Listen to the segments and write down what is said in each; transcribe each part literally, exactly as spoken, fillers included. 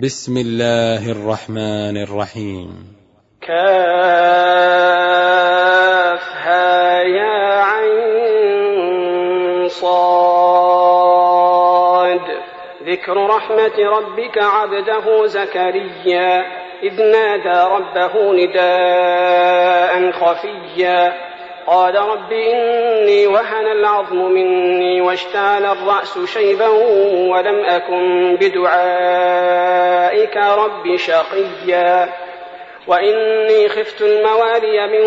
بسم الله الرحمن الرحيم. كافها يا عين صاد. ذكر رحمة ربك عبده زكريا إذ نادى ربه نداء خفيا قال رب إني وهن العظم مني واشتعل الرأس شيبا ولم أكن بدعائك رب شقيا وإني خفت الموالي من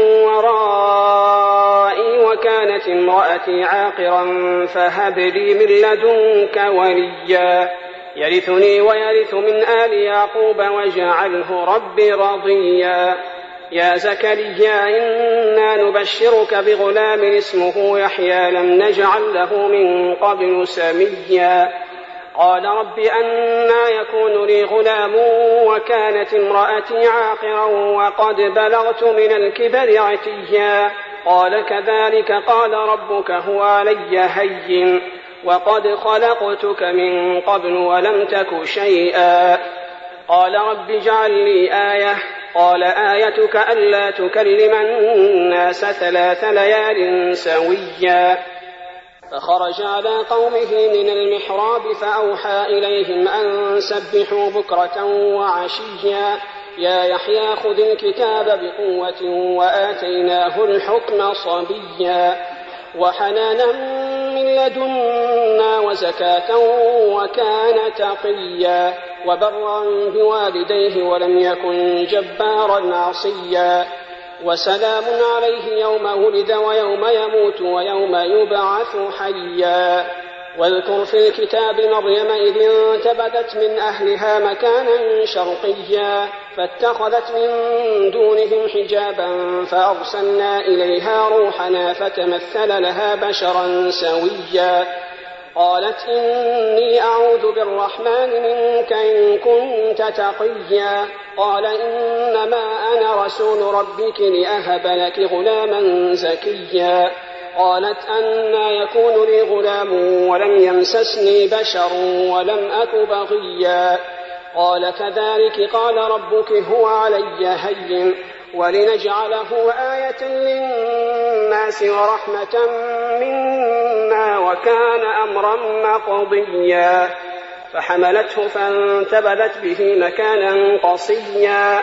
ورائي وكانت امرأتي عاقرا فهب لي من لدنك وليا يرثني ويرث من آل يعقوب واجعله رب رضيا. يا زكريا إنا نبشرك بغلام اسمه يحيى لم نجعل له من قبل سميا قال رب أنى يكون لي غلام وكانت امرأتي عاقرا وقد بلغت من الكبر عتيا قال كذلك قال ربك هو علي هين وقد خلقتك من قبل ولم تك شيئا قال رب اجعل لي آية قال آيتك ألا تكلم الناس ثلاث ليال سويا فخرج على قومه من المحراب فأوحى إليهم أن سبحوا بكرة وعشيا يا يحيى خذ الكتاب بقوة وآتيناه الحكم صبيا وحنانا من لدنا وزكاة وكان تقيا وبرا بوالديه ولم يكن جبارا عصيا وسلام عليه يوم ولد ويوم يموت ويوم يبعث حيا. واذكر في الكتاب مريم إذ انتبذت من أهلها مكانا شرقيا فاتخذت من دونهم حجابا فأرسلنا إليها روحنا فتمثل لها بشرا سويا قالت إني أعوذ بالرحمن منك إن كنت تقيا قال إنما أنا رسول ربك لأهب لك غلاما زكيا قالت أنى يكون لي غلام ولم يمسسني بشر ولم أك بغيا قال كذلك قال ربك هو علي هين ولنجعله آية للناس ورحمة منا وكان أمرا مقضيا فحملته فانتبذت به مكانا قصيا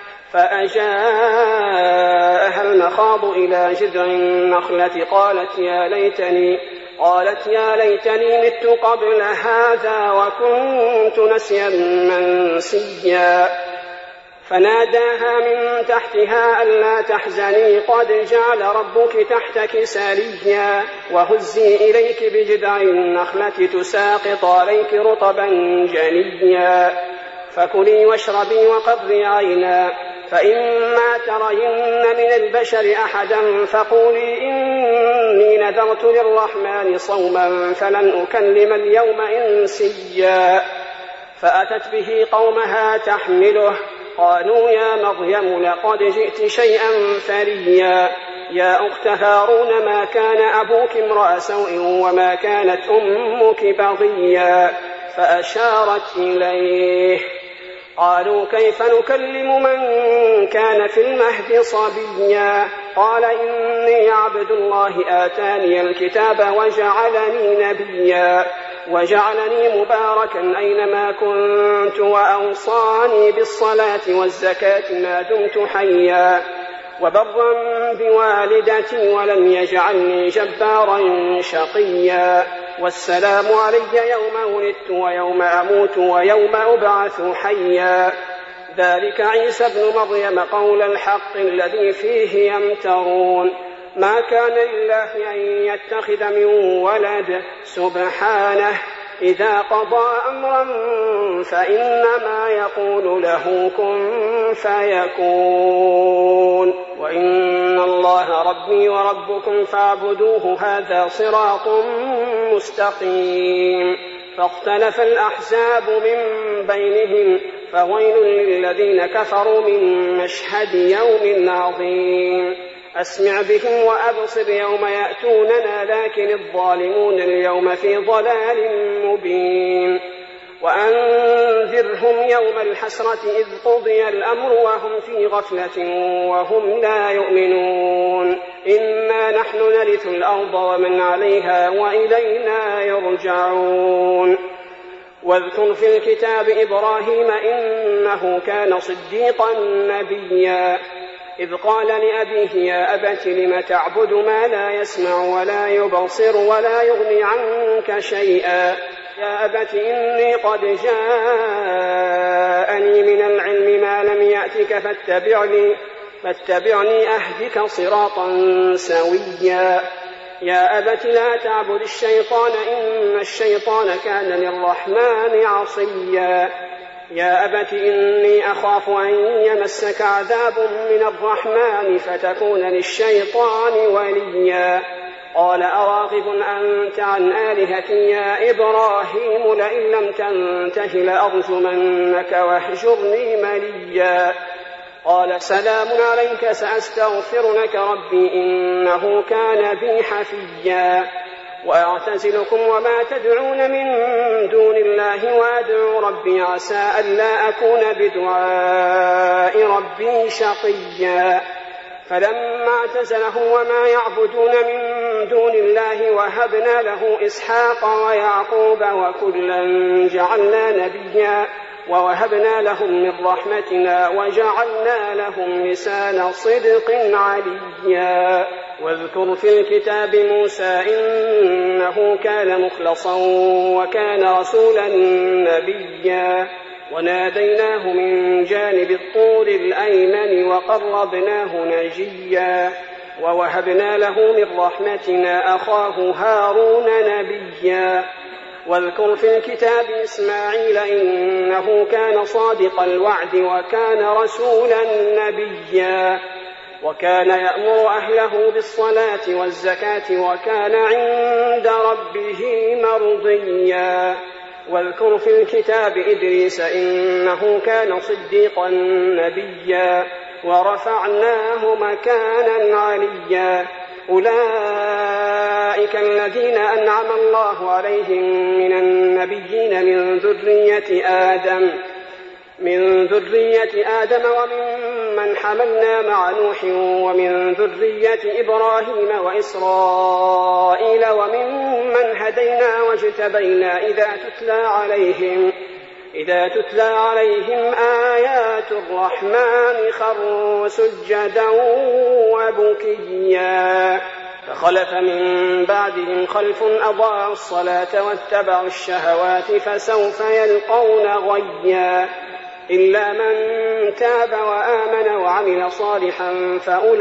فأجاءها المخاض إلى جذع النخلة قالت يا ليتني قالت يا ليتني مت قبل هذا وكنت نسيا منسيا فناداها من تحتها ألا تحزني قد جعل ربك تحتك سريا وهزي إليك بجذع النخلة تساقط عليك رطبا جنيا فكلي واشربي وقضي عينا فإما ترين من البشر أحدا فقولي إني نذرت للرحمن صوما فلن أكلم اليوم إنسيا فأتت به قومها تحمله قالوا يا مريم لقد جئت شيئا فريا يا أخت هارون ما كان أبوك امرأ سوء وما كانت أمك بغيا فأشارت إليه قالوا كيف نكلم من كان في المهد صبيا قال إني عبد الله آتاني الكتاب وجعلني نبيا وجعلني مباركا أينما كنت وأوصاني بالصلاة والزكاة ما دمت حيا وبرا بوالدتي ولم يجعلني جبارا شقيا والسلام علي يوم ولدت ويوم أموت ويوم أبعث حيا ذلك عيسى ابن مريم قول الحق الذي فيه يمترون ما كان لله أن يتخذ من ولد سبحانه إذا قضى أمرا فإنما يقول له كن فيكون وإن الله ربي وربكم فاعبدوه هذا صراط مستقيم فاختلف الأحزاب من بينهم فويل للذين كفروا من مشهد يوم عظيم أسمع بهم وأبصر يوم يأتوننا لكن الظالمون اليوم في ضلال مبين وأنذرهم يوم الحسرة إذ قضي الأمر وهم في غفلة وهم لا يؤمنون إنا نحن نرث الأرض ومن عليها وإلينا يرجعون واذكر في الكتاب إبراهيم إنه كان صديقا نبيا إذ قال لأبيه يا أبت لم تعبد ما لا يسمع ولا يبصر ولا يغني عنك شيئا يا أبت إني قد جاءني من العلم ما لم يأتك فاتبعني, فاتبعني أهدك صراطا سويا يا أبت لا تعبد الشيطان إن الشيطان كان للرحمن عصيا يا أبت إني أخاف أن يمسك عذاب من الرحمن فتكون للشيطان وليا قال أراغب أنت عن آلهتي يا إبراهيم لئن لم تنته لأرجمنك واهجرني مليا قال سلام عليك سأستغفر لك ربي إنه كان بي حفيا وأعتزلكم وما تدعون من دون الله وأدعو ربي عسى ألا أكون بدعاء ربي شقيا فلما اعتزلهم وما يعبدون من دون الله وهبنا له إسحاق ويعقوب وكلا جعلنا نبيا ووهبنا لهم من رحمتنا وجعلنا لهم لسان صدق عليا واذكر في الكتاب موسى إنه كان مخلصا وكان رسولا نبيا وناديناه من جانب الطور الأيمن وقربناه نجيا ووهبنا له من رحمتنا أخاه هارون نبيا واذكر في الكتاب إسماعيل إنه كان صادق الوعد وكان رسولا نبيا وكان يأمر أهله بالصلاة والزكاة وكان عند ربه مرضيا واذكر في الكتاب إدريس إنه كان صديقا نبيا ورفعناه مكانا عليا أولئك الذين أنعم الله عليهم من النبيين من ذرية آدم من ذرية آدم وممن حملنا مع نوح ومن ذرية إبراهيم وإسرائيل وممن هدينا واجتبينا إذا تتلى عليهم إذا تتلى عليهم آيات الرحمن خروا سجدا وبكيا فخلف من بعدهم خلف أضاعوا الصلاة واتبعوا الشهوات فسوف يلقون غيا إلا من تاب وآمن وعمل صالحا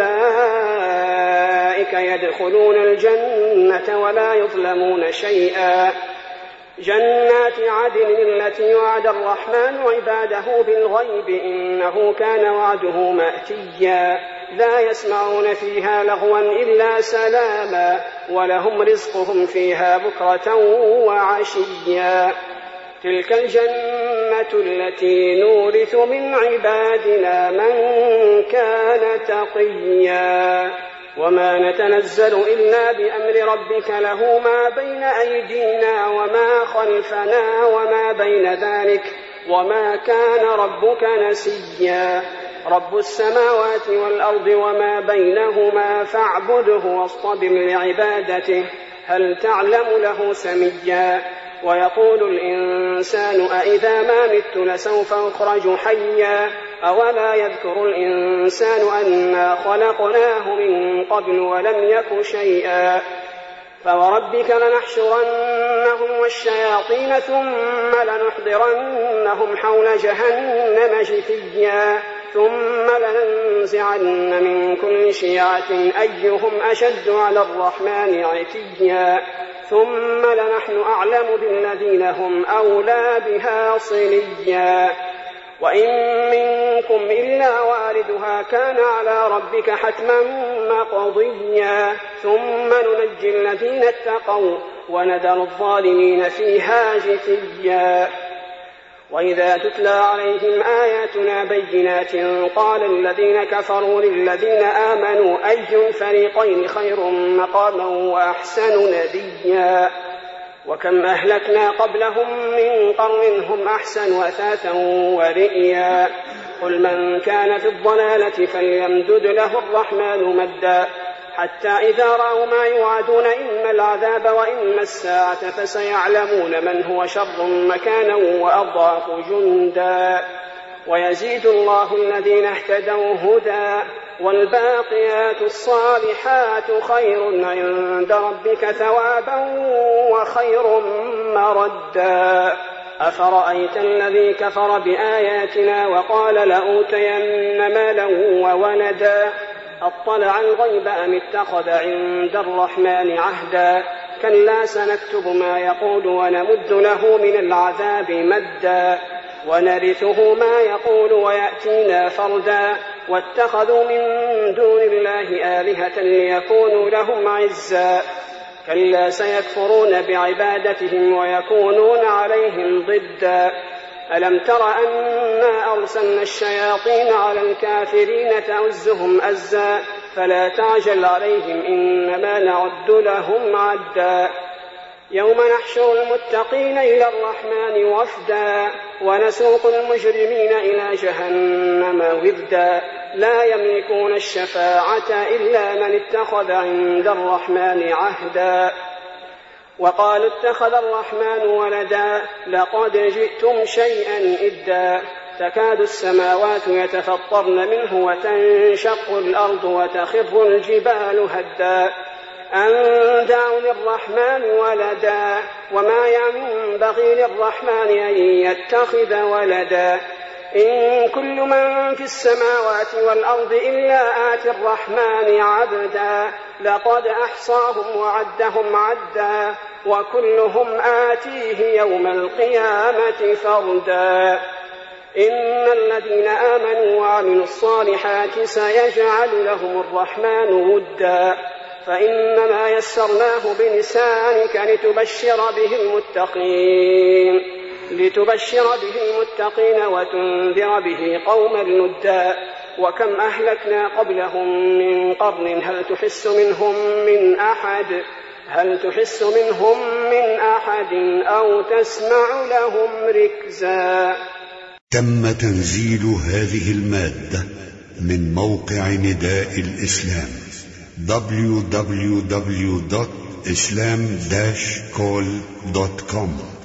فأولئك يدخلون الجنة ولا يظلمون شيئا جنات عدن التي وعد الرحمن عباده بالغيب إنه كان وعده مأتيا لا يسمعون فيها لغوا إلا سلاما ولهم رزقهم فيها بكرة وعشيا تلك الجنة التي نورث من عبادنا من كان تقيا وما نتنزل إلا بأمر ربك له ما بين أيدينا وما خلفنا وما بين ذلك وما كان ربك نسيا رب السماوات والأرض وما بينهما فاعبده واصطبر لعبادته هل تعلم له سميا ويقول الإنسان أإذا ما مت لسوف أخرج حيا أولا يذكر الإنسان أنا خلقناه من قبل ولم يك شيئا فوربك لنحشرنهم والشياطين ثم لنحضرنهم حول جهنم جثيا ثم لننزعن من كل شيعة أيهم أشد على الرحمن عتيا ثم لنحن أعلم بالذين هم أولى بها صليا وإن منكم إلا واردها كان على ربك حتما مقضيا ثم ننجي الذين اتقوا ونذر الظالمين فيها جثيا وإذا تتلى عليهم آياتنا بينات قال الذين كفروا للذين آمنوا أي الفريقين خير مقاما وأحسن نديا وكم أهلكنا قبلهم من قرن هم أحسن أثاثا ورئيا قل من كان في الضلالة فليمدد له الرحمن مدا حتى إذا رأوا ما يوعدون إما العذاب وإما الساعة فسيعلمون من هو شر مكانا وأضعف جندا ويزيد الله الذين اهتدوا هدى والباقيات الصالحات خير عند ربك ثوابا وخير مردا أفرأيت الذي كفر بآياتنا وقال لأوتين مالا وولدا أطلع الغيب أم اتخذ عند الرحمن عهدا كلا سنكتب ما يقول ونمد له من العذاب مدا ونرثه ما يقول ويأتينا فردا واتخذوا من دون الله آلهة ليكونوا لهم عزا كلا سيكفرون بعبادتهم ويكونون عليهم ضدا ألم تر أنا أرسلنا الشياطين على الكافرين تؤزهم أزا فلا تعجل عليهم إنما نعد لهم عدا يوم نحشر المتقين إلى الرحمن وفدا ونسوق المجرمين إلى جهنم وردا لا يملكون الشفاعة إلا من اتخذ عند الرحمن عهدا وقالوا اتخذ الرحمن ولدا لقد جئتم شيئا إدا تكاد السماوات يتفطرن منه وتنشق الأرض وتخر الجبال هدا أن دعوا للرحمن ولدا وما ينبغي للرحمن أن يتخذ ولدا إن كل من في السماوات والأرض إلا آتي الرحمن عبدا لقد أحصاهم وعدهم عدا وكلهم آتيه يوم القيامة فردا إن الذين آمنوا وعملوا الصالحات سيجعل لهم الرحمن ودا فإنما يسرناه بلسانك لتبشر به المتقين لتبشر به المتقين وتنذر به قوما لدا وكم أهلكنا قبلهم من قرن هل تحس منهم من أحد هل تحس منهم من أحد أو تسمع لهم ركزا. تم تنزيل هذه المادة من موقع نداء الإسلام دبليو دبليو دبليو دوت إسلام داش كول دوت كوم.